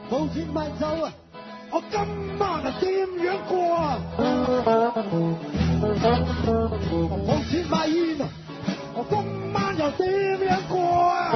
冇錢買酒啊！我今晚啊點樣過啊？冇錢買煙啊！我今晚又點樣過啊？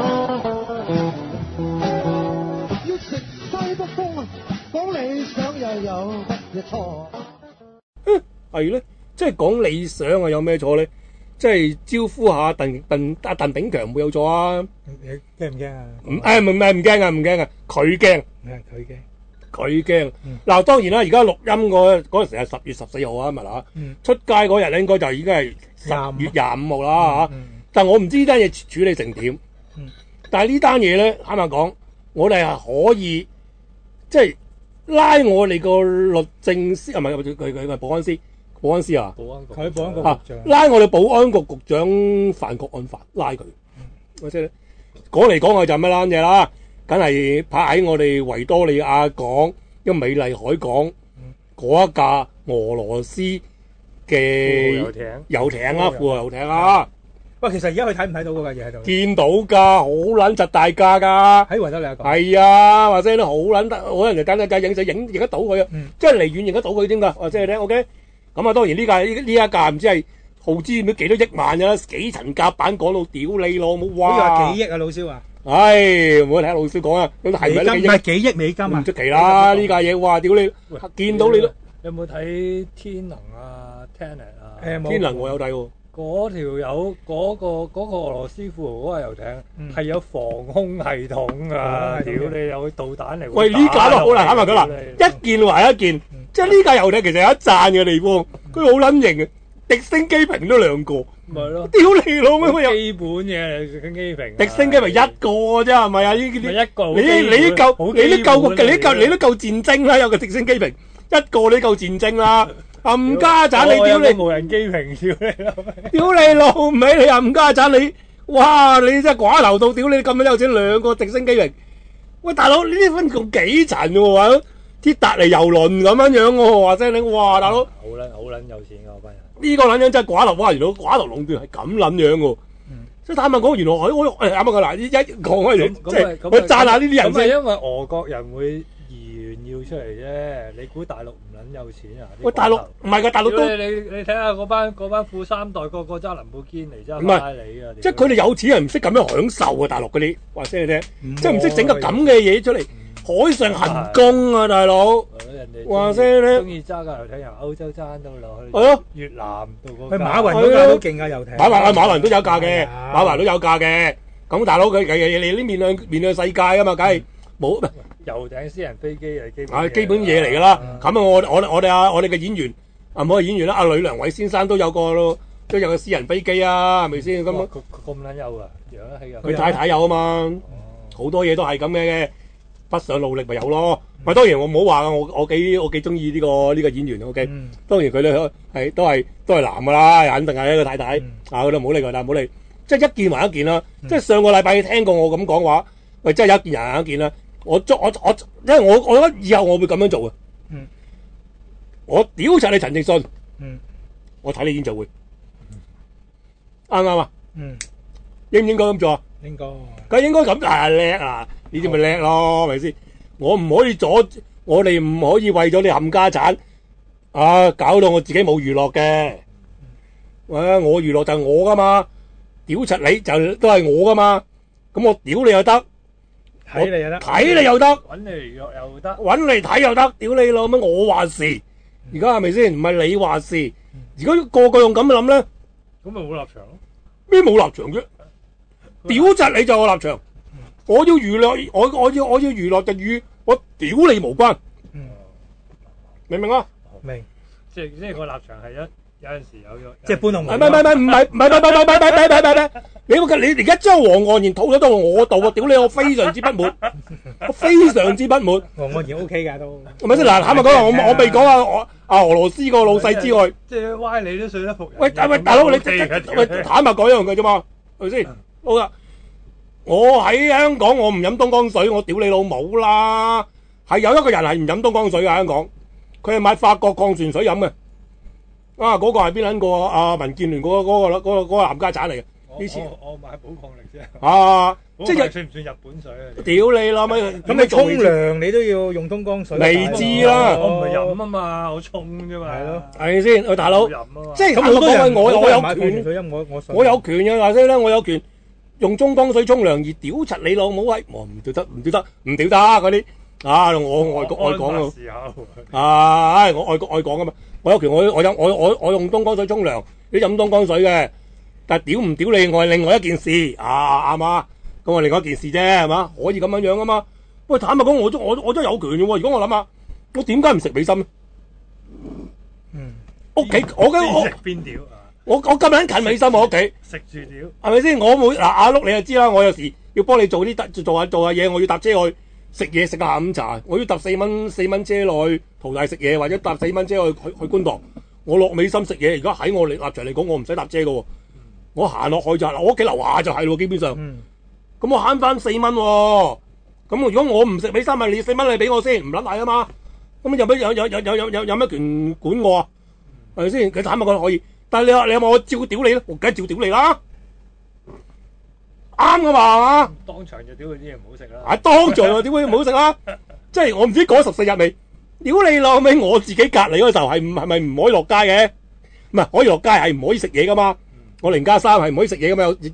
要食西北風啊！講理想又有乜嘢錯？ 係咧，即係講理想啊，有咩錯咧？即係招呼下鄧炳強會有錯啊？ 驚唔驚啊？ 唔係唔驚啊，唔驚啊，佢驚。 佢驚。 佢驚嗱，當然啦，而家錄音嗰陣時係10月14號啊，咪啦，出街嗰日咧應該就已經係10月25號啦嚇。但係我唔知呢單嘢處理成點。但係呢單嘢咧，啱啱講，我哋係可以即係拉我哋個律政司，唔係佢保安司啊， 佢保安局局長拉我哋保安局局長犯國安法，拉佢。我即係講嚟講去就係乜撚嘢啦？梗係拍喺我哋維多利亞港，一個美麗海港嗰一架俄羅斯嘅遊艇啊，富豪遊艇啊！ 喂，其實而家佢睇唔睇到嗰架嘢喺度？ 見到㗎，好撚窒大架㗎。 喺維多利亞港。 係啊，或者咧好撚得，可能就等架影得到佢啊，即係離遠影得到佢添㗎。或者係咧 OK。咁啊，當然呢一架唔知係耗資唔知幾多億萬㗎啦，幾層甲板講到屌你老母，哇！ 好似話幾億啊，老蕭啊！ 唉，唔好睇老蕭講啊，咁係咪唔係幾億美金啊？ 唔出奇啦，呢架嘢哇！屌你，見到你都有冇睇天能啊 Tenet 啊？ 天能我有睇喎。 嗰條友嗰個俄羅斯富豪嗰架遊艇係有防空系統㗎，屌你有導彈嚟！ 喂，呢架都好難諗啊！佢嗱一件還一件，即係呢架遊艇其實有一讚嘅地方，佢好撚型嘅，直升機坪都兩個。 咪咯， 屌你老母！ 基本嘅直升機坪， 直升機坪一個啫，係咪啊？呢啲一個你都夠戰爭啦，有個直升機坪一個你夠戰爭啦，冚家鏟你屌你無人機坪， 屌你老味你冚家鏟你，哇！你真係寡頭到屌你咁樣有錢兩個直升機坪，喂大佬呢啲分共幾層嘅喎？鐵達尼遊輪咁樣樣喎，話聲你哇大佬， 好撚有錢㗎嗰班人。 呢個撚樣真係寡頭，哇！原來寡頭壟斷係咁撚樣喎。即係坦白講，原來我啱啱嗱一講開嚟，即係我讚下呢啲人先。 咁係因為俄國人會炫耀出嚟啫。你估大陸唔撚有錢啊？ 喂，大陸唔係㗎，大陸都你睇下嗰班富三代個個揸林寶堅尼揸法拉利啊！ 即係佢哋有錢人唔識咁樣享受啊！大陸嗰啲話聲你聽，即係唔識整個咁嘅嘢出嚟。海上行宮啊，大佬！話聲咧， 中意揸架遊艇由歐洲揸到落去， 係咯， 越南到嗰去馬雲嗰架都勁㗎遊艇。 馬雲都有架嘅，馬雲都有架嘅。咁大佬佢你啲面向世界啊嘛，梗係冇遊艇、私人飛機係基本嘢嚟㗎啦。咁啊，我哋嘅演員唔好係演員啦，阿呂良偉先生都有個私人飛機啊，係咪先？咁撚有㗎，養得起㗎。 佢太太有啊嘛，好多嘢都係咁嘅。不想努力咪有咯，咪當然我唔好話我幾中意呢個演員 OK，當然佢哋都係男㗎啦，肯定係一個太太啊，佢都唔好理佢，但係唔好理，即係一件還一件啦。即係上個禮拜你聽過我咁講話，喂，真係有一件還一件啦。我因為我覺得以後我會咁樣做嘅。我屌柒你陳奕迅，我睇你演唱會，啱唔啱啊？應唔應該咁做啊？ 應該， 梗應該咁叻啊！呢啲咪叻咯，係咪先？我哋唔可以為咗你冚家產啊，搞到我自己冇娛樂嘅。我娛樂就係我噶嘛，屌柒你就都係我噶嘛。咁我屌你又得， 睇你又得， 睇你又得， 揾你娛樂又得， 揾你睇又得，屌你老乜我話事。而家係咪先？唔係你話事。如果個個用咁諗咧， 咁咪冇立場咯？ 咩冇立場啫？屌柒你就我立場。我要娛樂，我要娛樂就與我屌你無關，明唔明啊？ 明， 即係個立場係有陣時有即係搬龍門。 唔係，你而家將黃岸然吐咗到我度啊！屌你，我非常之不滿，我非常之不滿。 黃岸然 OK 㗎都， 係咪先？嗱，坦白講，我未講俄羅斯個老細之外， 即係歪你都說得服人。 喂，大佬你坦白講一樣嘅啫嘛，係咪先？好噶。我喺香港，我唔飲東江水，我屌你老母啦！係有一個人係唔飲東江水嘅香港，佢係買法國礦泉水飲嘅。嗰個係邊撚個啊？民建聯嗰個冚家鏟嚟嘅。 以前我買寶礦力啫。 啊，即係寶礦力算唔算日本水啊？ 屌你啦咪， 咁你沖涼你都要用東江水。 未知啦我唔係飲啊嘛，我沖啫嘛。 係咯， 係咪先？喂大佬， 飲啊嘛。 即係咁好多人我有好多人買礦泉權， 水飲，我信我有權嘅話聲咧，我有權用中江水沖涼而屌柒你老母喂，我唔屌得，唔屌得，唔屌得嗰啲啊！我愛國愛港喎。 時候唉，我愛國愛港噶嘛，我有權我用東江水沖涼，你飲東江水嘅，但係屌唔屌你我係另外一件事啊，啱嘛？咁我另外一件事啫，係嘛？可以咁樣樣噶嘛？喂，坦白講，我都有權嘅喎。如果我諗下，我點解唔食美心咧？屋企我邊食邊屌啊！ 我咁撚近美心我屋企， 食住屌係咪先？我每嗱阿碌你就知啦，我有時要幫你做下嘢，我要搭車去食嘢食個下午茶，我要搭4蚊車落去淘大食嘢，或者搭4蚊車去觀塘。我落美心食嘢，而家喺我立場嚟講，我唔使搭車嘅喎，我行落去就係我屋企樓下就係咯，基本上。咁我慳翻4蚊喎。咁如果我唔食美心，咪你4蚊你俾我先，唔撚係啊嘛。咁有乜權管我啊？係咪先？佢坦白講可以，但係你有冇我照屌你咧？我梗係照屌你啦，啱噶嘛？ 當場就屌佢啲嘢唔好食啦。 啊，當場啊，點會唔好食啦？即係我唔知講14日未？屌你老味！我自己隔離嗰時候係咪唔可以落街嘅？唔係可以落街，係唔可以食嘢噶嘛？我0+3係唔可以食嘢噶嘛？有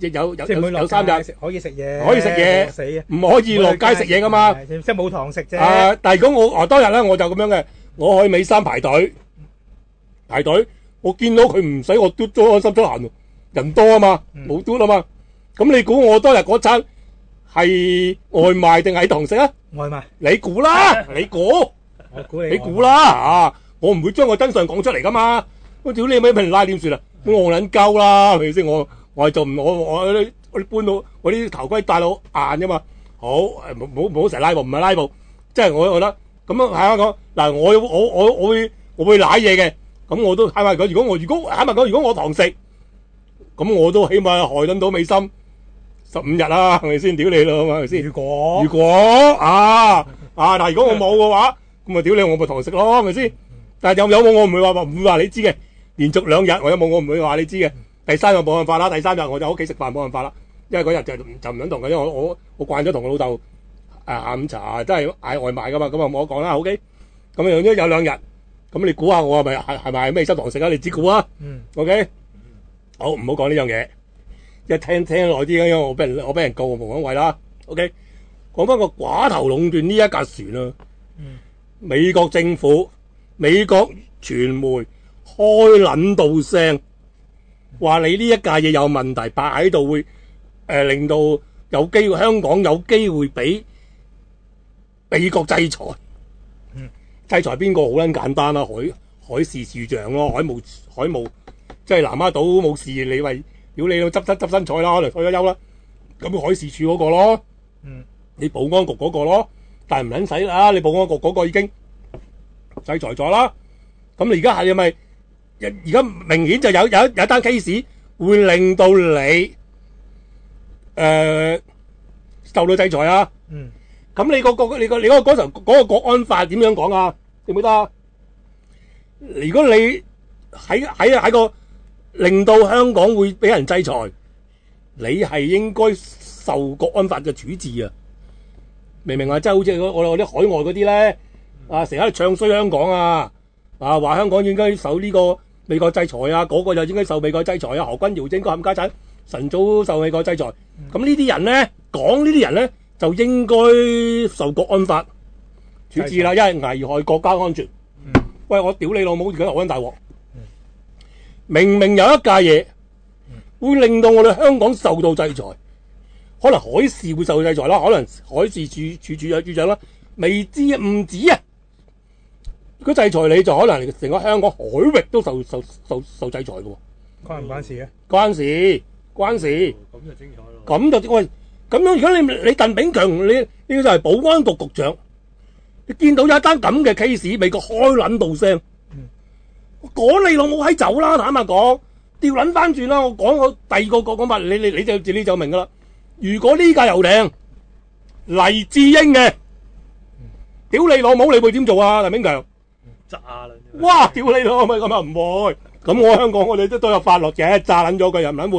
3日可以食嘢， 可以食嘢， 死嘅， 唔可以落街食嘢噶嘛？ 即係冇堂食啫。 但係如果我當日咧，我就咁樣嘅，我去美心排隊，我見到佢唔使我嘟咗安心出行喎，人多啊嘛，冇嘟啊嘛。咁你估我當日嗰餐係外賣定係堂食啊？ 外賣， 你估啦，你估， 我估你估啦啊！我唔會將個真相講出嚟噶嘛。我屌你咪俾人拉點算啊？我撚鳩啦，係咪先？我係做唔我啲搬到我啲頭盔戴到硬噶嘛。好，唔好成日拉布，唔係拉布，即係我覺得咁樣係講嗱，我會舐嘢嘅。咁我都係咪講？如果係咪講？如果我堂食，咁我都起碼害撚到美心15日啦，係咪先？屌你咯，係咪先？如果但係如果我冇嘅話，咁啊屌你，我咪堂食咯，係咪先？但係有冇我唔會話你知嘅。連續2日我有冇我唔會話你知嘅。第3日冇辦法啦，第3日我就喺屋企食飯冇辦法啦，因為嗰日就唔撚同嘅，因為我慣咗同我老豆下午茶真係嗌外賣噶嘛，咁啊冇得講啦。OK，咁樣有2日。咁你估下我係咪咩收堂食啊？你自估啊？OK，好唔好講呢樣嘢？一聽耐啲，因為我俾人告我無安位啦。OK，講翻個寡頭壟斷呢一架船啊！美國政府、美國傳媒開撚到聲，話你呢一架嘢有問題，擺喺度會令到有機會香港有機會俾美國制裁。制裁邊個好撚簡單啦，海事處長咯，海務即係南丫島冇事，你咪屌你都執身彩啦，可能退咗休啦，咁海事處嗰個咯，你保安局嗰個咯，但係唔撚使啦，你保安局嗰個已經制裁咗啦，咁你而家係咪而家明顯就有一單 case 會令到你受到制裁啊？咁你嗰個國安法點樣講啊？記唔記得啊？如果你喺個令到香港會俾人制裁，你係應該受國安法嘅處置啊！明唔明啊？即係好似我啲海外嗰啲咧，成日喺度唱衰香港啊！話香港應該受呢個美國制裁啊，嗰個就應該受美國制裁啊，何君堯應該冚家產晨早受美國制裁。咁呢啲人咧，講呢啲人咧，就應該受國安法處置啦，因為危害國家安全。喂，我屌你老母，而家好撚大鑊！明明有一架嘢會令到我哋香港受到制裁，可能海事會受到制裁啦，可能海事處長啦，未知唔止啊！如果制裁你，就可能成個香港海域都受制裁嘅喎。 關唔關事嘅？ 關事。 咁就精彩咯。 咁就喂。咁樣，如果你鄧炳強，你就係保安局局長，你見到有一單咁嘅 case， 美國開撚到聲，趕你老母閪走啦！坦白講，調撚翻轉啦！我講我第二個講法，你就明噶啦。如果呢架遊艇黎智英嘅，屌你老母，你會點做啊？鄧炳強炸啦！ 哇！屌你老母，咁啊唔會。咁我香港我哋都有法律嘅，炸撚咗佢又唔撚會。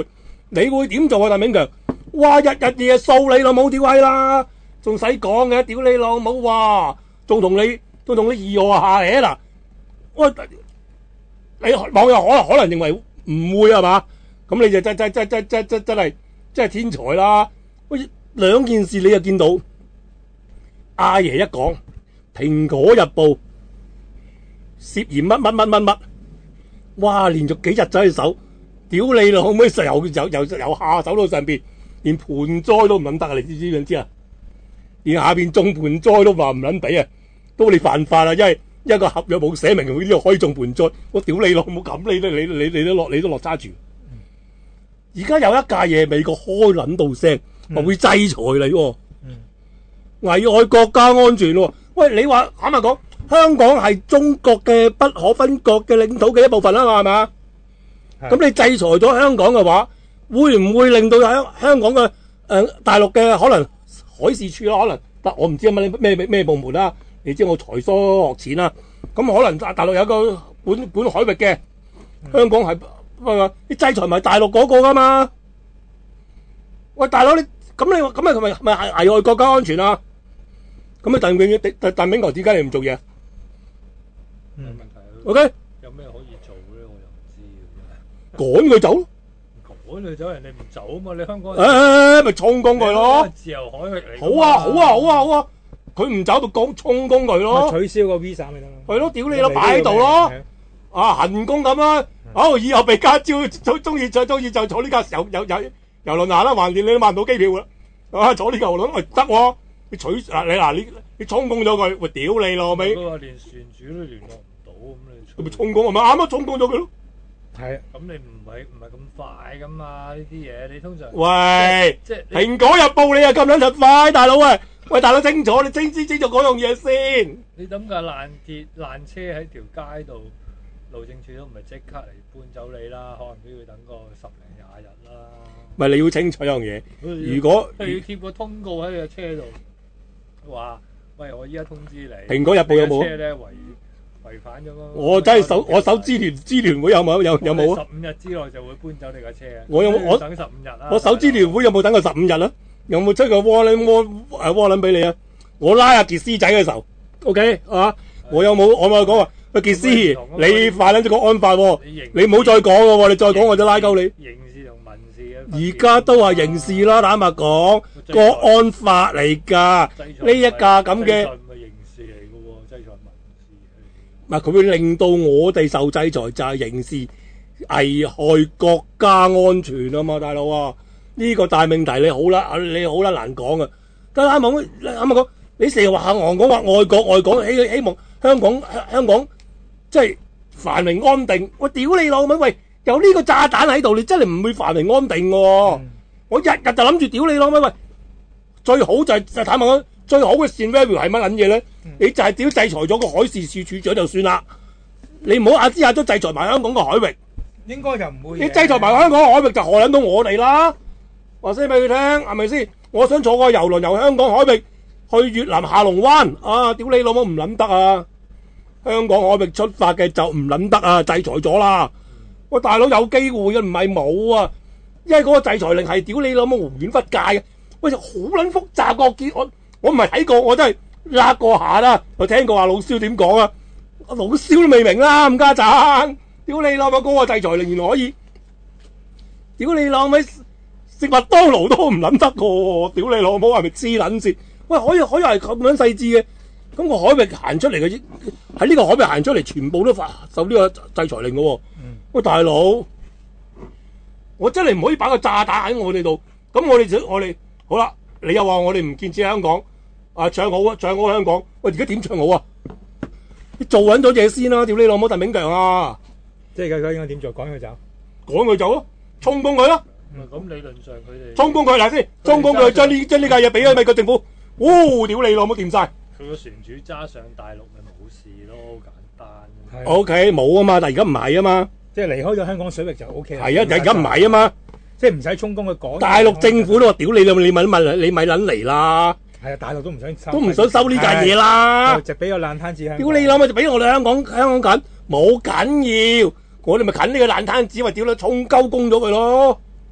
你會點做啊？鄧炳強，哇！日日夜掃你老母屌閪啦，仲使講嘅？屌你老母哇！仲同你二我下嚟嗱，喂！你網友可能認為唔會係嘛？咁你就真係天才啦！喂，兩件事你就見到阿爺一講，《蘋果日報》涉嫌乜，哇！連續幾日走去搜，屌你老母！由下手到上邊，連盆栽都唔撚得啊！你知唔知啊？連下邊種盆栽都話唔撚俾啊！都你犯法啦，因為一個合約冇寫明呢度可以種盆栽，我屌你老母咁你都落揸住。而家有一架嘢，美國開撚到聲，話會制裁你喎，危害國家安全喎。喂，你話坦白講，香港係中國嘅不可分割嘅領土嘅一部分啦，係嘛？咁你制裁咗香港嘅話，會唔會令到香港嘅大陸嘅可能海事處啦，可能但我唔知係咩部門啦。你知我才疏學淺啦，咁可能大陸有個管海域嘅，香港係你制裁埋大陸嗰個噶嘛？喂，大佬你咁咪係危害國家安全啊？咁啊鄧炳強點解你唔做嘢？ 冇問題。 OK， 有咩可以做咧？我又唔知趕佢走咯。 趕佢走，人哋唔走啊嘛！你香港咪衝攻佢咯。 自由海域嚟。 好啊！佢唔走就講衝攻佢咯， 取消個 visa 咪得咯。 係咯，屌你咯，擺喺度咯，行宮咁啦。好，以後被加招，中意就坐呢架遊輪行啦，橫掂你都買唔到機票噶。坐呢架遊輪咪得喎，你衝攻咗佢，喂屌你咯尾。 嗰個連船主都聯絡唔到，咁你咪衝攻係咪啱啱衝攻咗佢咯？ 係啊， 咁你唔係咁快噶嘛？呢啲嘢你通常喂， 即係蘋果日報你又咁撚就快，大佬啊！喂，大佬清楚，你清楚嗰樣嘢先。 你諗架爛車喺條街度，路政署都唔係即刻嚟搬走你啦，可能都要等個10零20日啦。 咪你要清楚一樣嘢，如果佢要貼個通告喺你架車度，話喂我依家通知你。 蘋果日報有冇？ 車咧違反咗咯。 我真係我搜支聯會有冇啊 ？15日之內就會搬走你架車啊！ 我有冇我等15日啦。 我搜支聯會有冇等佢15日啊？有冇出個窩輪俾你啊？我拉阿傑斯仔嘅時候 ，OK 啊？我有冇講話喂傑斯，你犯咗個安法喎，你唔好再講喎，你再講我就拉鳩你。 刑事同民事嘅。 而家都係刑事啦，坦白講，國安法嚟㗎。呢一架咁嘅。 制裁唔係刑事嚟㗎喎，制裁民事。 唔係佢會令到我哋受制裁，就係刑事危害國家安全啊嘛，大佬啊！呢個大命題你好啦難講啊！但係啱啱講，你成日話講話愛國，希望香港即係繁榮安定。我屌你老味，喂，有呢個炸彈喺度，你真係唔會繁榮安定喎！我日日就諗住屌你老味，喂，最好就係坦白講，最好嘅 scenario 係乜撚嘢咧？你就係屌制裁咗個海事處處長就算啦，你唔好下之下都制裁埋香港個海域。 應該就唔會。 你制裁埋香港海域就害撚到我哋啦！話聲俾佢聽，係咪先？我想坐個遊輪由香港海域去越南下龍灣，屌你老母唔撚得啊！香港海域出發嘅就唔撚得啊！制裁咗啦！喂，大佬有機會嘅，唔係冇啊！因為嗰個制裁令係屌你老母無遠弗屆嘅，喂，好撚複雜個結我唔係睇過，我真係揦過下啦。我聽過話老蕭點講啊，老蕭都未明啦，冚家鏟！屌你老母嗰個制裁令原來可以，屌你老味！食麥當勞都唔撚得個喎，屌你老母係咪黐撚線？喂，可以係咁樣細緻嘅，咁個海域行出嚟嘅，喺呢個海域行出嚟，全部都受呢個制裁令嘅喎。喂，大佬，我真係唔可以擺個炸彈喺我哋度。咁我哋好啦，你又話我哋唔建設香港，唱好香港。喂，而家點唱好啊？你做緊咗嘢先啦，屌你老母鄧炳強啊！ 即係佢應該點做？趕佢走， 咯，衝攻佢咯。 咁理論上佢哋衝攻佢嗱先，衝攻佢將呢架嘢俾咗美國政府，屌你老母掂晒！ 佢個船主揸上大陸咪冇事咯，好簡單。 OK 冇啊嘛，但係而家唔係啊嘛， 即係離開咗香港水域就 OK 啦。 係啊，而家唔係啊嘛， 即係唔使衝攻去趕。 大陸政府都話屌你啦，你咪撚嚟啦。 係啊，大陸都唔想收呢架嘢啦， 就俾個爛攤子香港。 屌你老母就俾我哋香港緊，冇緊要，我哋咪近呢個爛攤子，咪屌你衝鳩攻咗佢咯。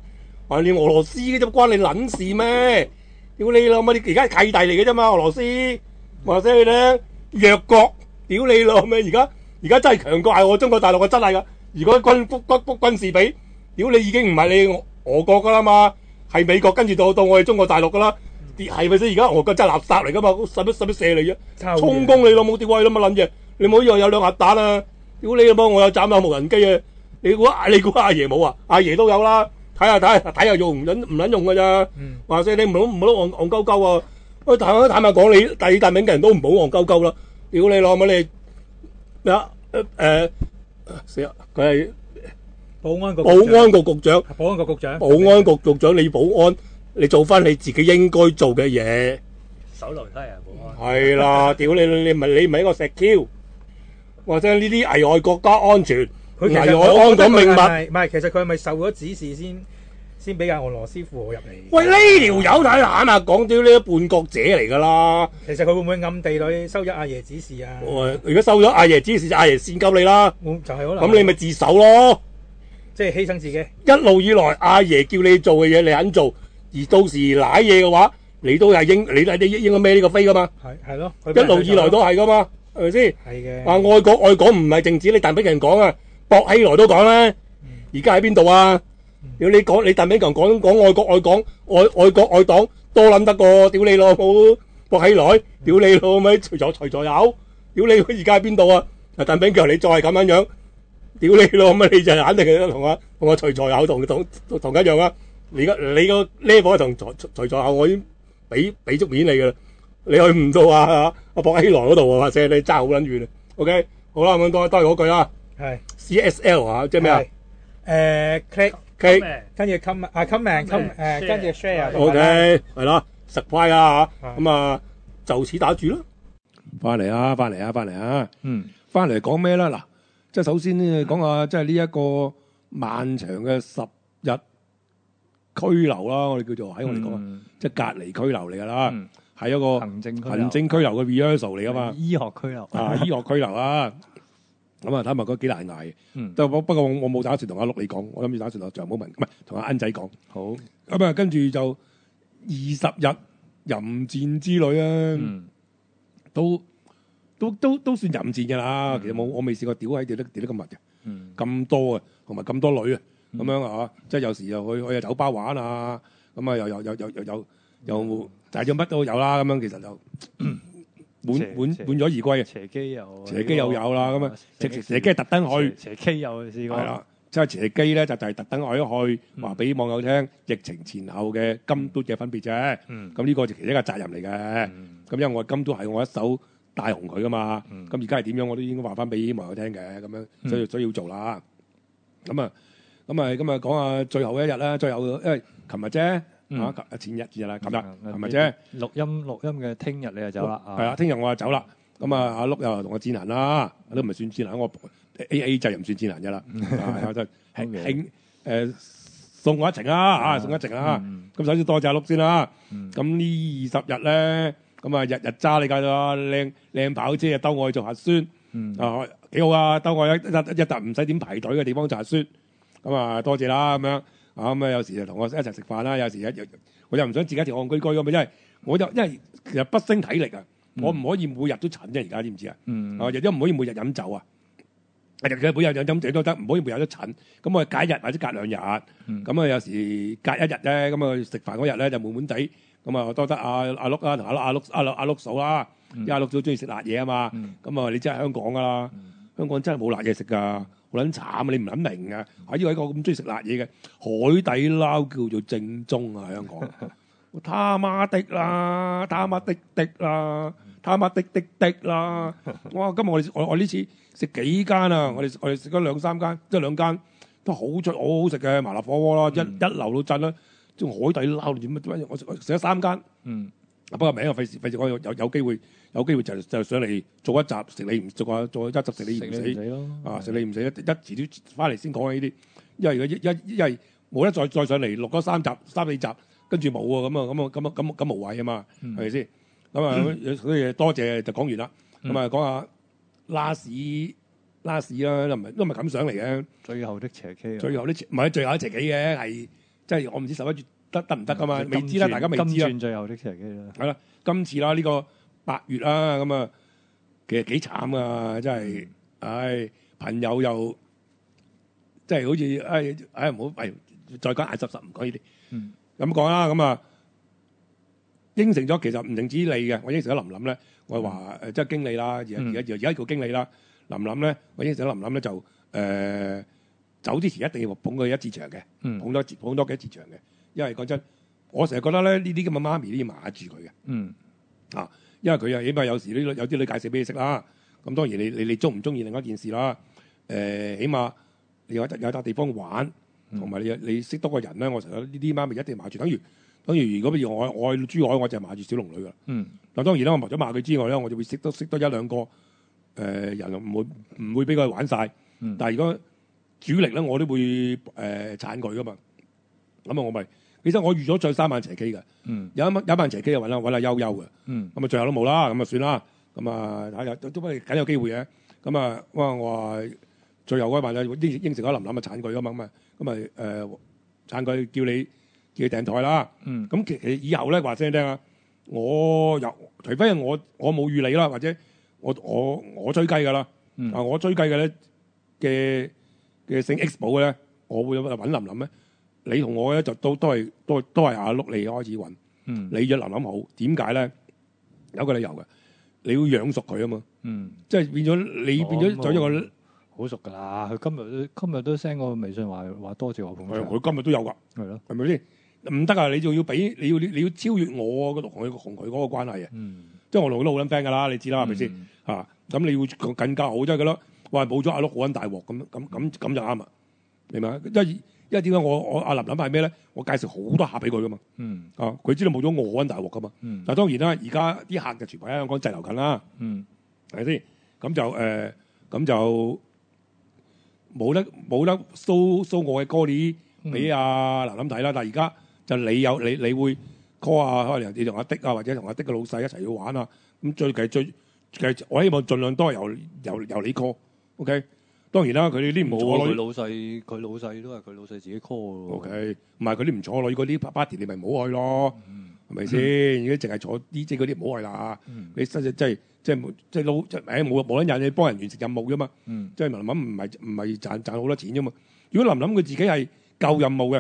話你俄羅斯嘅啫，關你撚事咩？屌你老母！你而家係契弟嚟嘅啫嘛，俄羅斯話聲你聽，弱國，屌你老味！而家真係強國係我中國大陸嘅真係㗎。如果軍事比，屌你已經唔係你俄國㗎啦嘛，係美國跟住到我哋中國大陸㗎啦。係咪先？而家俄國真係垃圾嚟㗎嘛，使乜射你啫？充公你老母屌你老母撚嘢！你唔好以為有兩核彈啊！屌你老母！我有斬有無人機啊！你估阿爺冇啊？阿爺都有啦。睇下用唔撚用㗎咋？話聲你唔好戇鳩鳩啊！喂，坦白講，你第二大名嘅人都唔好戇鳩鳩啦！屌你老母你咩啊？死啊！佢係保安局局長， 保安局局長，你保安，你做翻你自己應該做嘅嘢。 手樓梯啊，保安。 係啦，屌你唔係一個石 Q，或者呢啲危害國家安全。 佢其實危害安港命脈， 唔係，其實佢係咪受咗指示先俾阿俄羅斯富豪入嚟？ 喂，呢條友睇下啊，講屌呢啲叛國者嚟㗎啦！ 其實佢會唔會暗地裏收咗阿爺指示啊？ 如果收咗阿爺指示，就阿爺先救你啦。 就係可能。 咁你咪自首咯， 即係犧牲自己。 一路以來，阿爺叫你做嘅嘢，你肯做，而到時賴嘢嘅話，你都係應該孭呢個飛㗎嘛。 係咯， 一路以來都係㗎嘛，係咪先？ 係嘅。 話愛國愛港唔係淨止你但俾人講啊！薄熙來都講啦，而家喺邊度啊？屌你講，你鄧炳強講愛國愛港愛國愛黨多撚得過，屌你老母薄熙來，屌你老味除咗有，屌你而家喺邊度啊？鄧炳強你再係咁樣樣，屌你老味你就肯定係同我除咗有同一樣啊！你個 level 同除咗有，我已經俾足面你㗎啦，你去唔到啊薄熙來嗰度啊，或者你爭好撚遠啊 ！OK， 好啦，咁多係嗰句啦。 係 CSL 啊，即係咩啊 ？click，跟住 comment，跟住 share。OK， 係啦 ，subscribe 啊嚇，咁啊就此打住啦。 翻嚟啊！翻嚟講咩啦？嗱，即係首先咧講下，即係呢一個漫長嘅10日拘留啦，我哋叫做喺我哋講，即係隔離拘留嚟㗎啦，係一個行政拘留嘅 rehearsal 嚟㗎嘛， 醫學拘留啊，醫學拘留啊。咁啊，睇埋嗰幾難捱嘅。不過我冇打算同阿碌你講，我諗住打算同長寶文，唔係同阿恩仔講。 好。 咁啊，跟住就20日淫戰之旅啊，都算淫戰㗎啦。其實我未試過屌得咁密嘅，咁多啊，同埋咁多女啊，咁樣啊，即係有時又去酒吧玩啊，咁啊又大咗乜都有啦，咁樣其實就。滿咗而歸啊！ 斜機又有啦，咁啊，斜機係特登去， 斜機又試過。 係啦，即係斜機咧就係特登去話俾網友聽疫情前後嘅金都嘅分別啫。咁呢個就其中一個責任嚟嘅。咁因為我金都係我一手帶紅佢噶嘛。咁而家係點樣我都應該話翻俾網友聽嘅。咁樣所以要做啦。咁啊講下最後一日啦。最後因為琴日啫。前日啦，琴日啫。 錄音嘅聽日你就走啦， 係啊，聽日我就走啦。咁啊，阿碌又同我戰行啦，都唔係算戰行，我 AA 制又唔算戰行嘅啦。就送我一程啦，送一程啦。咁首先多謝阿碌先啦。咁呢20日咧，咁啊日日揸你架靚跑車兜我去做核酸，幾好啊！兜我一笪唔使點排隊嘅地方做核酸。咁啊多謝啦，咁樣。咁啊，有時就同我一齊食飯啦，有時我又唔想自己一條戇居居咁啊，因為其實不勝體力啊，我唔可以每日都診啫，而家知唔知啊？亦都唔可以每日飲酒啊，每日飲酒都得，唔可以每日都診。咁我隔一日或者隔2日，咁啊有時隔1日咧，咁啊食飯嗰日咧就悶悶地，咁啊多得阿碌啦，同阿碌嫂啦，因為阿碌嫂中意食辣嘢啊嘛，咁啊你真係香港噶啦，香港真係冇辣嘢食噶。好撚慘啊！你唔撚明啊！喺呢個一個咁中意食辣嘢嘅海底撈叫做正宗啊！香港，他媽的啦，他媽的啦，他媽的啦！哇！今日我呢次食幾間啊！我哋食咗2-3間，即係2間都好好食嘅麻辣火鍋啦，一流到震啦！即係海底撈點乜？我食咗3間。不過名啊，費事我有機會就上嚟做一集食你唔做啊，做一集食你唔死咯啊！食你唔死一遲啲翻嚟先講呢啲，因為因為冇得再上嚟錄多3-4集，跟住冇啊咁無謂啊嘛，係咪先？咁啊所以多謝就講完啦。咁啊講下拉屎啦，都唔係咁上嚟嘅。 最後的斜機， 唔係最後的斜機嘅係即係我唔知11月得唔得噶嘛？未知啦，大家未知啦。 金鑽最後的奇蹟啦， 係啦，今次啦呢個8月啦，咁啊其實幾慘啊，真係，唉，朋友又即係好似唉唔好，再講眼濕濕，唔講呢啲。咁講啦，咁啊應承咗，其實唔淨止你嘅，我應承咗林琳咧，我話即係經理啦，而家叫經理啦。林琳咧，我應承咗林琳咧就走之前一定要捧佢一次場嘅，捧多幾次場嘅，因為講真，我成日覺得咧呢啲咁嘅媽咪都要碼住佢嘅，因為佢啊起碼有時有啲女介紹俾你識啦，咁當然你中唔中意另一件事啦，起碼你有笪地方玩，同埋你識多個人咧，我成日覺得呢啲媽咪一定要碼住，等於如果譬如我去珠海，我就係碼住小龍女噶啦，嗱當然啦，我除咗碼佢之外咧，我就會識多一兩個人，唔會俾佢玩晒，但係如果主力咧，我都會撐佢噶嘛。咁啊，我咪其實我預咗再3晚斜 K 嘅，有一晚斜 K 就揾阿悠悠嘅，咁啊最後都冇啦，咁啊算啦，咁啊睇下都不過緊有機會嘅。咁啊，我話最後嗰晚咧應承咗林琳啊撐佢噶嘛，咁啊撐佢叫你訂台啦。咁其實以後咧話聲聽啊，我除非我冇預你啦，或者我追雞㗎啦，我追雞嘅咧嘅姓 X 寶嘅咧，我會揾林琳咧。你同我咧就都係阿碌你開始揾，你約林琳好，點解咧？有個理由嘅，你要養熟佢啊嘛，即係變咗你變咗咗一個好熟㗎啦。佢今日都 send 個微信話多謝我捧場， 佢今日都有㗎， 係咯， 係咪先？唔得啊！你仲要俾你要超越我同佢嗰個關係啊！即係我同佢都好撚 friend 㗎啦，你知啦係咪先？咁你要更加好即係㗎咯。哇！冇咗阿碌好撚大鑊咁就啱啦，明白？因為點解我阿林諗係咩咧？我介紹好多客俾佢噶嘛，佢知道冇咗我好撚大鑊噶嘛。但係當然啦，而家啲客就全部喺香港滯留緊啦，係咪先？咁就冇得 show 我嘅歌啲俾阿林諗睇啦。但係而家就你會 call 啊，可能你同阿的啊，或者同阿的嘅老細一齊去玩啊。咁最我希望盡量都係由你 call，OK？當然啦，佢哋啲唔坐女， 佢老細都係佢老細自己 call 喎。 OK，唔係佢啲唔坐女嗰啲 party，你咪唔好去咯，係咪先？如果淨係坐 DJ 嗰啲唔好去啦。你真係冇撚人，你幫人完成任務啫嘛。即係林琳唔係賺好多錢啫嘛。如果林琳佢自己係夠任務嘅，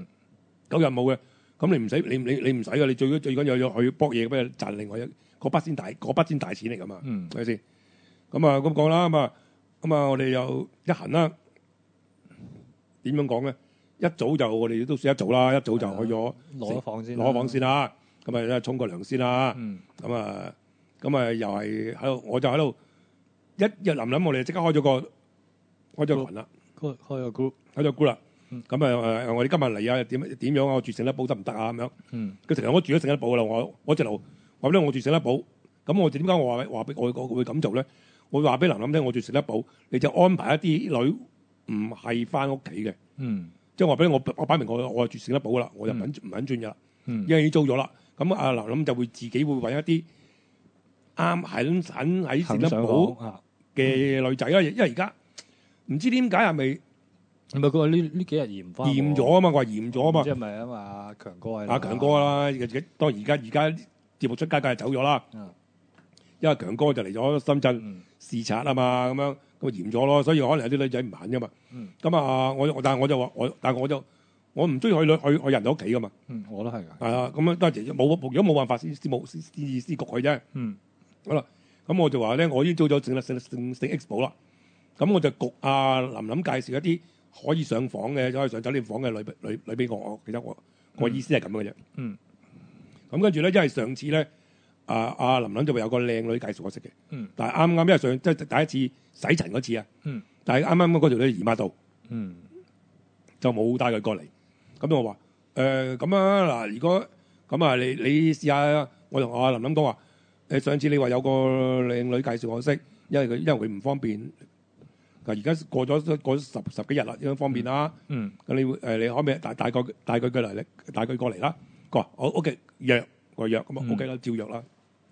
咁你唔使你唔使嘅，你最緊要去搏嘢咁樣賺另外嗰筆先大錢嚟噶嘛，係咪先？咁啊咁講啦，咁啊我哋又一行啦，點樣講咧？一早就我哋都算一早啦，一早就去咗攞房先啦，咁啊沖個涼先啦，咁啊又係喺度，我就喺度一日臨諗，我哋即刻開咗群啦，開咗 group 啦。咁我哋今日嚟啊，點樣啊？我住聖德堡得唔得啊？咁樣，佢成日我住咗聖德堡啦，我直頭話俾我住聖德堡，咁我點解我話俾我會咁做咧？我會話俾林琳聽，我住聖德堡，你就安排一啲女唔係翻屋企嘅，即係我話俾我擺明我住聖德堡啦，我就唔肯轉噶啦，因為已經租咗啦。咁阿林琳就會自己會揾一啲啱肯喺聖德堡嘅女仔啦，因為而家唔知點解係咪？ 唔係佢話呢幾日嚴翻， 嚴咗啊嘛！佢話嚴咗啊嘛， 即係咪啊嘛？強哥係阿強哥啦，當然而家節目出街梗係走咗啦，因為強哥就嚟咗深圳視察啊嘛，咁樣咁嚴咗咯，所以可能有啲女仔唔肯噶嘛。咁啊，但係我就話我唔中意去人哋屋企噶嘛。 我都係㗎。 係啊，咁樣都係如果冇辦法先焗佢啫。好啦，咁我就話咧，我已經租咗聖 X 堡啦，咁我就焗阿林琳介紹一啲可以上房嘅，可以上酒店房嘅女俾我。其實我意思係咁嘅啫。咁跟住咧，因為上次咧，阿林琳就會有個靚女介紹我識嘅。但係啱因為即係第一次洗塵嗰次啊。但係啱嗰條女姨媽到，就冇帶佢過嚟。咁我話咁啊嗱，如果咁啊，你試下，我同阿林琳講話，上次你話有個靚女介紹我識，因為佢唔方便。而家過咗十幾日啦，應該方便啦。咁你可唔可以帶佢過嚟啦？佢話我 OK 約咁啊 OK 啦，照約啦。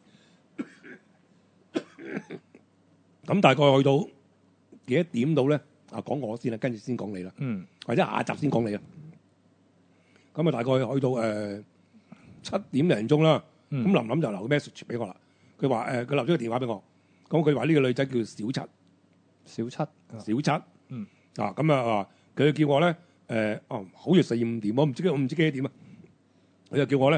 咁大概去到幾多點到咧？講我先啦，跟住先講你啦。或者下一集先講你啦。 咁啊大概去到7點零鐘啦。咁林林就留個 message 俾我啦。佢話佢留咗個電話俾我。咁佢話呢個女仔叫小七。 小七， 咁啊佢叫我咧好似4、5點，我唔知幾多點啊。佢就叫我咧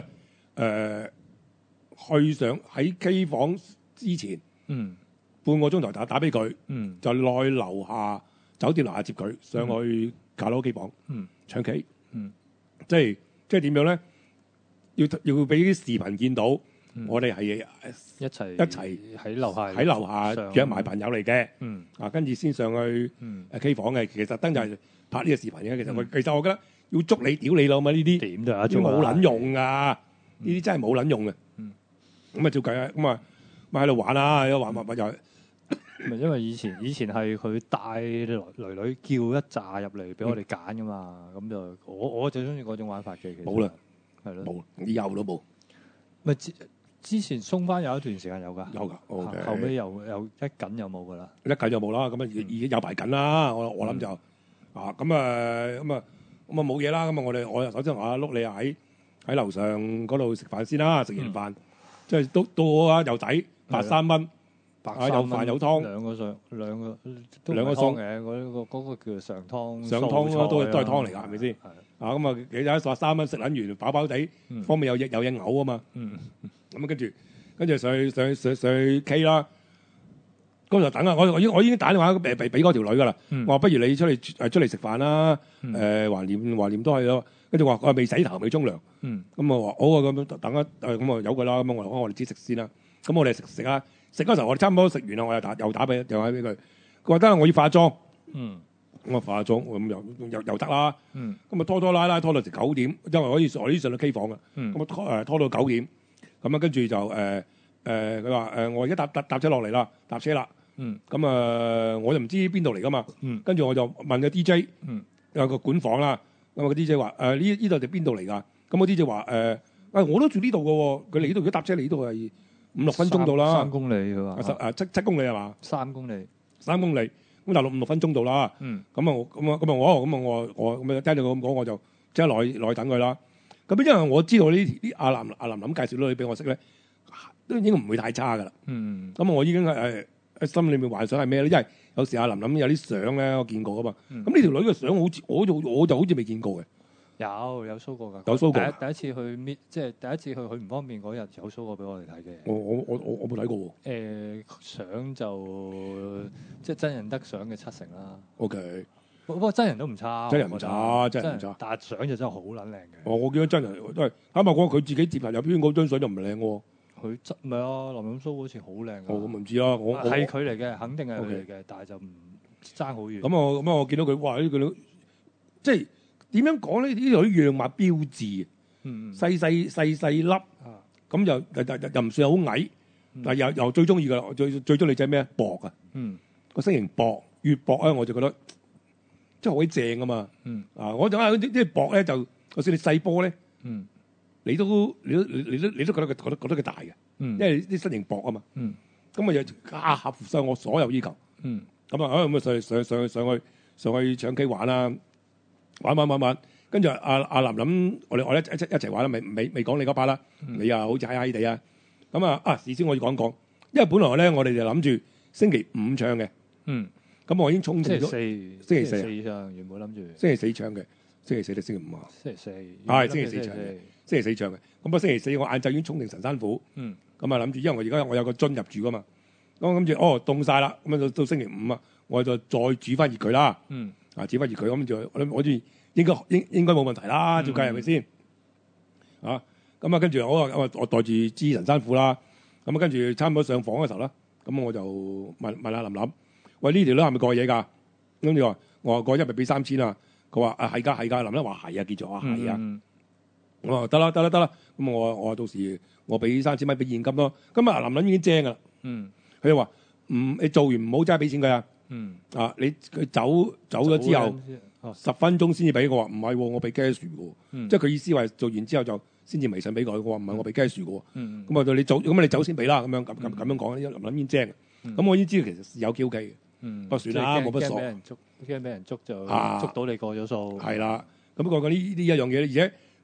去上喺 K 房之前，半個鐘頭打俾佢，就內樓下酒店樓下接佢上去卡拉 OK 房唱 K，即係點樣咧？要俾啲視頻見到，我哋係一齊喺樓下約埋朋友嚟嘅，跟住先上去K 房嘅。其實特登就係拍呢個視頻嘅。其實我覺得要捉你屌你咯嘛，呢啲點都有一種冇撚用噶，呢啲真係冇撚用嘅。咁啊照計啊，咁啊咪喺度玩啦，喺度玩又係。 因為以前係佢帶女叫一紮入嚟俾我哋揀噶嘛，咁就我就中意嗰種玩法嘅。其實冇啦， 係咯， 冇以後都冇。 咪之前鬆翻有一段時間有㗎， 有㗎，OK。 後尾又一緊又冇㗎啦， 一緊就冇啦。咁啊已經有排緊啦。我諗就咁啊冇嘢啦。咁啊我首先話碌你喺樓上嗰度食飯先啦。食完飯即係都好啊，有抵83蚊。有飯有湯，兩個餸嘅，嗰個叫上湯， 上湯咯，都係湯嚟㗎，係咪先？咁啊，幾多13蚊食撚完，飽飽地，方面有嘢嘔啊嘛。咁啊，跟住上去 K 啦。嗰就等啊！我已經打電話俾嗰條女㗎啦。我話不如你出嚟食飯啦。懷念都係咯。跟住我未洗頭未沖涼。咁我話好啊，咁樣等一咁啊由佢啦。咁我哋知食先啦。咁我哋食啊。食嗰時候我哋差唔多食完啦，我又打俾佢。佢話得啦，我要化妝。我化妝咁又得啦。咁啊拖拉拖到成9點，因為我已經上到 K 房嘅。咁啊拖到9點，咁啊跟住就佢話我而家搭車落嚟啦，搭車啦。咁我就唔知邊度嚟噶嘛。跟住我就問個 DJ，有個管房啦。咁個 DJ 話呢度係邊度嚟㗎？咁個 DJ 話我都住呢度嘅喎。佢嚟呢度如果搭車嚟呢度係5、6分鐘到啦， 3公里佢話 7公里係嘛 ？3公里咁大陸5、6分鐘到啦。咁我聽到佢咁講，我就即刻落去等佢啦。咁因為我知道呢阿林介紹咗佢俾我識咧，都應該唔會太差噶啦。咁我已經心裏面幻想係咩咧？因為有時阿林有啲相咧，我見過噶嘛。咁呢條女嘅相好似我就好似未見過嘅。 有 show 過㗎， 有 show 過。 第一次去搣，即係第一次去佢唔方便嗰日有 show 過俾我哋睇嘅。 我冇睇過喎。 相就即係真人得相嘅70%啦。 OK。 不過真人都唔差，真人唔差，但係相就真係好撚靚嘅。 我見到真人都係坦白講，佢自己接入邊嗰張相就唔靚喎。 佢唔係啊，林 show 好似好靚㗎。 我唔知啦，我係佢嚟嘅，肯定係佢嚟嘅，但係就唔爭好遠。 咁我見到佢，哇！呢個女即係。點樣講咧？呢度啲樣貌標緻，細粒，咁又唔算好矮，但係又最中意嘅，最中意女仔咩？薄啊，個身形薄，越薄咧我就覺得真係好鬼正啊嘛。我就話啲薄咧就算你細波咧，你都覺得佢大嘅，因為啲身形薄啊嘛。咁啊又合乎晒我所有要求。咁上去唱 K 玩啦。玩，跟住阿林，我哋一齊玩啦，未講你嗰 part 啦，你又好似嗨嗨地啊，咁事先我要講，因為本來咧我哋就諗住星期5唱嘅，咁我已經衝定咗星期四唱，原本諗住星期4唱嘅，星期4定星期5啊？ 星期四， 係星期4唱嘅，星期4唱嘅，咁星期4我晏晝已經衝定神山虎，咁諗住，因為我而家我有個樽入住噶嘛，咁我諗住凍晒啦，咁到星期5啊，我就再煮翻熱佢啦。煮翻熱佢咁就我知應該冇問題啦，照計係咪先？咁跟住我袋住支神山虎啦，咁跟住差唔多上房嘅時候啦，咁我就問阿林，喂，呢條女係咪過夜㗎？跟住我話過一咪俾3000啊，佢話係㗎，林話係啊，記住係啊，我話得啦，咁我話到時我俾3000蚊俾現金咯。咁啊林已經精㗎啦，佢就話你做完唔好真係俾錢佢啊。你佢走咗之後10分鐘先至俾我話唔係，我俾 cash 嘅，即係佢意思話做完之後就先至微信俾佢。我話唔係，我俾 cash 嘅，咁啊到你走先俾啦，咁樣講，林已經精，咁我已經知道其實是有機嘅，不過算啦，冇乜所謂， 驚俾人捉就捉到你過咗數， 係啦。咁講呢一樣嘢，而且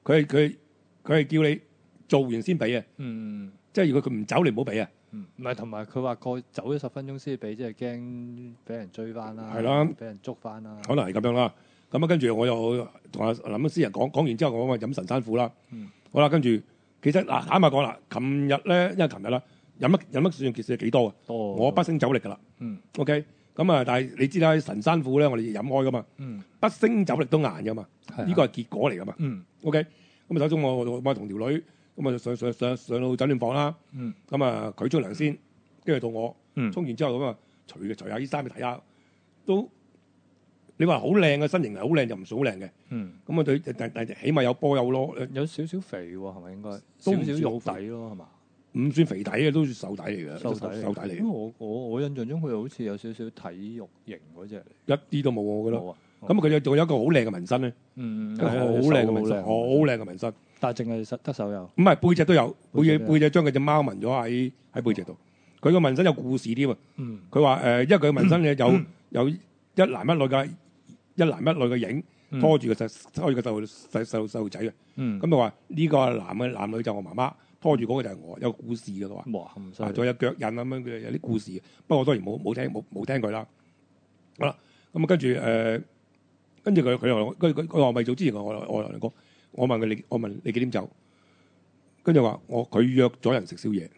佢係叫你做完先俾啊，即係如果佢唔走，你唔好俾啊。 唔係，同埋佢話過走咗10分鐘先俾，即係驚俾人追翻啦， 係啦， 俾人捉翻啦。 可能係咁樣啦。咁啊，跟住我又同阿林師人講完之後，我話飲神山虎啦。好啦，跟住其實嗱，坦白講啦，琴日咧，因為琴日啦，飲乜算其實係幾多啊？ 多， 我不勝酒力噶啦。OK， 咁啊，但係你知啦，神山虎咧，我哋飲開噶嘛。不勝酒力都硬噶嘛。呢個係結果嚟噶嘛。OK，咁啊，首先我同條女咁啊上到酒店房啦。咁啊，佢沖涼先，跟住到我沖完之後咁啊，除下啲衫去睇下，都你話好靚嘅身形係好靚，就唔算好靚嘅。咁啊，對，但起碼有波有攞， 有少少肥喎，係咪應該？ 都少少肉底咯，係嘛？ 唔算肥底嘅，都算瘦底嚟嘅， 瘦底嚟嘅。 因為我印象中佢好似有少少體育型嗰只， 一啲都冇我覺得。 冇啊。 咁佢仲有一個好靚嘅紋身咧，好靚嘅紋身，好靚嘅紋身。 但係淨係得手有， 唔係背脊都有，背脊將佢隻貓紋咗喺背脊度。佢個紋身有故事添啊。佢話因為佢嘅紋身咧有一男一女嘅影拖住個細路仔嘅。咁就話呢個男女就我媽媽，拖住嗰個就係我，有故事嘅佢話。 哇，咁犀利！ 仲有腳印咁樣嘅，有啲故事。不過我當然冇聽佢啦。好啦，咁啊跟住佢話未做之前，我同你講，我問你幾點走？跟住話佢約咗人食宵夜。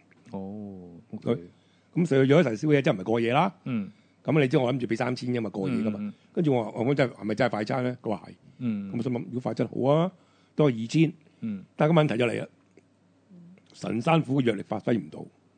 咁約咗人食宵夜，即係唔係過夜啦？咁你知我諗住俾3000㗎嘛，過夜噶嘛。跟住我話我真係咪真係快餐咧？佢話係。咁我心諗如果快餐好啊，都係2000。但係個問題就嚟啦，神山虎嘅藥力發揮唔到。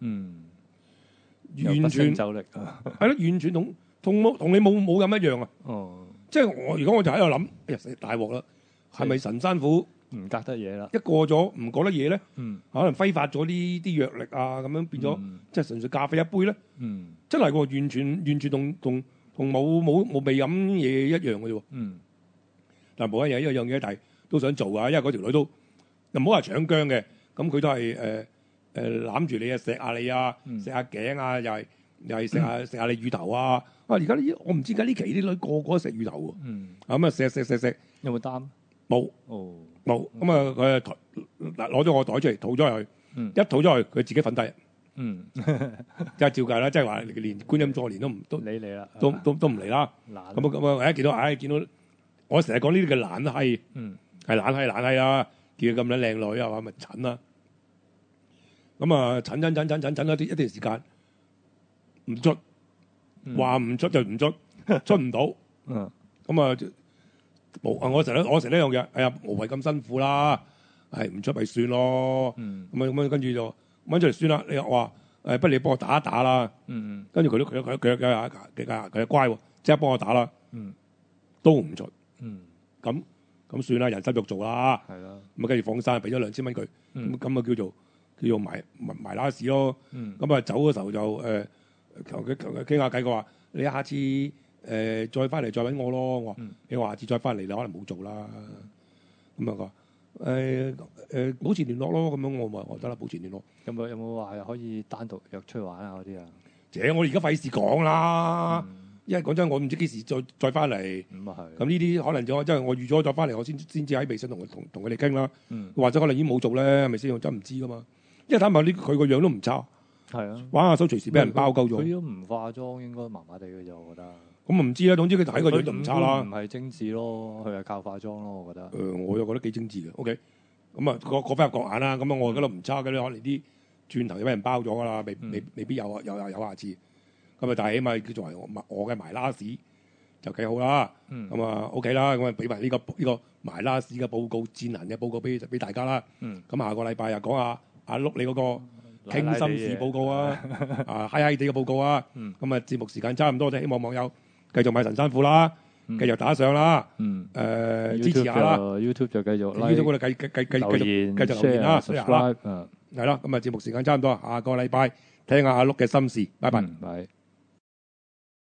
完全走力係咯，完全同你冇咁一樣啊！即係如果我就喺度諗，哎呀死大鑊啦！係咪神山虎唔隔得嘢啦？ 一過咗唔過得嘢咧？可能揮發咗呢啲藥力啊，咁樣變咗即係純粹咖啡一杯咧？真係喎，完全同冇未飲嘢一樣嘅啫喎。但冇一樣嘢，但係都想做啊，因為嗰條女都又唔好話搶姜嘅，咁佢都係攬住你啊，錫下你啊，錫下頸啊，又係錫下你乳頭啊！而家我唔知點解呢期啲女個個都錫乳頭喎。咁啊錫， 有冇擔？ 冇。冇。咁啊佢攞咗我袋出嚟，吐咗入去。一吐咗去，佢自己瞓低。即係照計啦，即係話連觀音座連都理你啦， 都唔嚟啦。咁啊，見到我成日講呢啲嘅懶閪，係懶閪啦，叫佢咁撚靚女係嘛，咪診啦。咁啊診咗一段時間，唔出，話唔出就唔出，出唔到。咁啊我成日呢樣嘢，哎呀無謂咁辛苦啦，係唔出咪算咯。咁跟住就揾出嚟算啦。你話不如你幫我打一打啦。跟住佢乖喎，即刻幫我打啦。都唔出。咁算啦，人生肉做啦。係啦。咁啊跟住放生，俾咗2000蚊佢。咁啊叫做埋拉屎咯。咁啊走嘅時候就求佢傾下偈，佢話你下次再翻嚟再揾我咯。我話你話下次再翻嚟你可能冇做啦。咁啊佢保持聯絡咯。咁樣我得啦，保持聯絡。 有冇話可以單獨約出去玩啊嗰啲啊？ 我而家費事講啦。因為講真，我唔知幾時再翻嚟。咁啊係。咁呢啲可能就即係我預咗再翻嚟，我先至喺微信同佢哋傾啦。或者可能已經冇做咧，係咪先？我真唔知噶嘛。因為坦白呢，佢個樣都唔差。係啊。玩下手隨時俾人包鳩咗。 佢都唔化妝，應該麻麻地嘅啫，我覺得。 咁唔知啦，總之佢睇個樣就唔差啦。 唔係精緻咯，佢係靠化妝咯，我覺得。 我又覺得幾精緻嘅。OK。咁啊，各花入各眼啦。咁啊，我覺得唔差嘅咧，可能啲轉頭就俾人包咗噶啦，未必有下次。咁啊，但係起碼叫作為我嘅埋拉屎就幾好啦。咁啊 OK 啦，咁啊俾埋呢個埋拉屎嘅報告，戰能嘅報告俾大家啦。咁下個禮拜又講下阿碌你嗰個傾心事報告啊，嗨嗨地嘅報告啊。咁啊節目時間差唔多，就希望網友繼續買神山虎啦，繼續打賞啦。支持下啦。 YouTube 就繼續 YouTube 我哋繼續留言啦，share 啦。係啦，咁啊節目時間差唔多，下個禮拜聽下阿碌嘅心事，拜拜。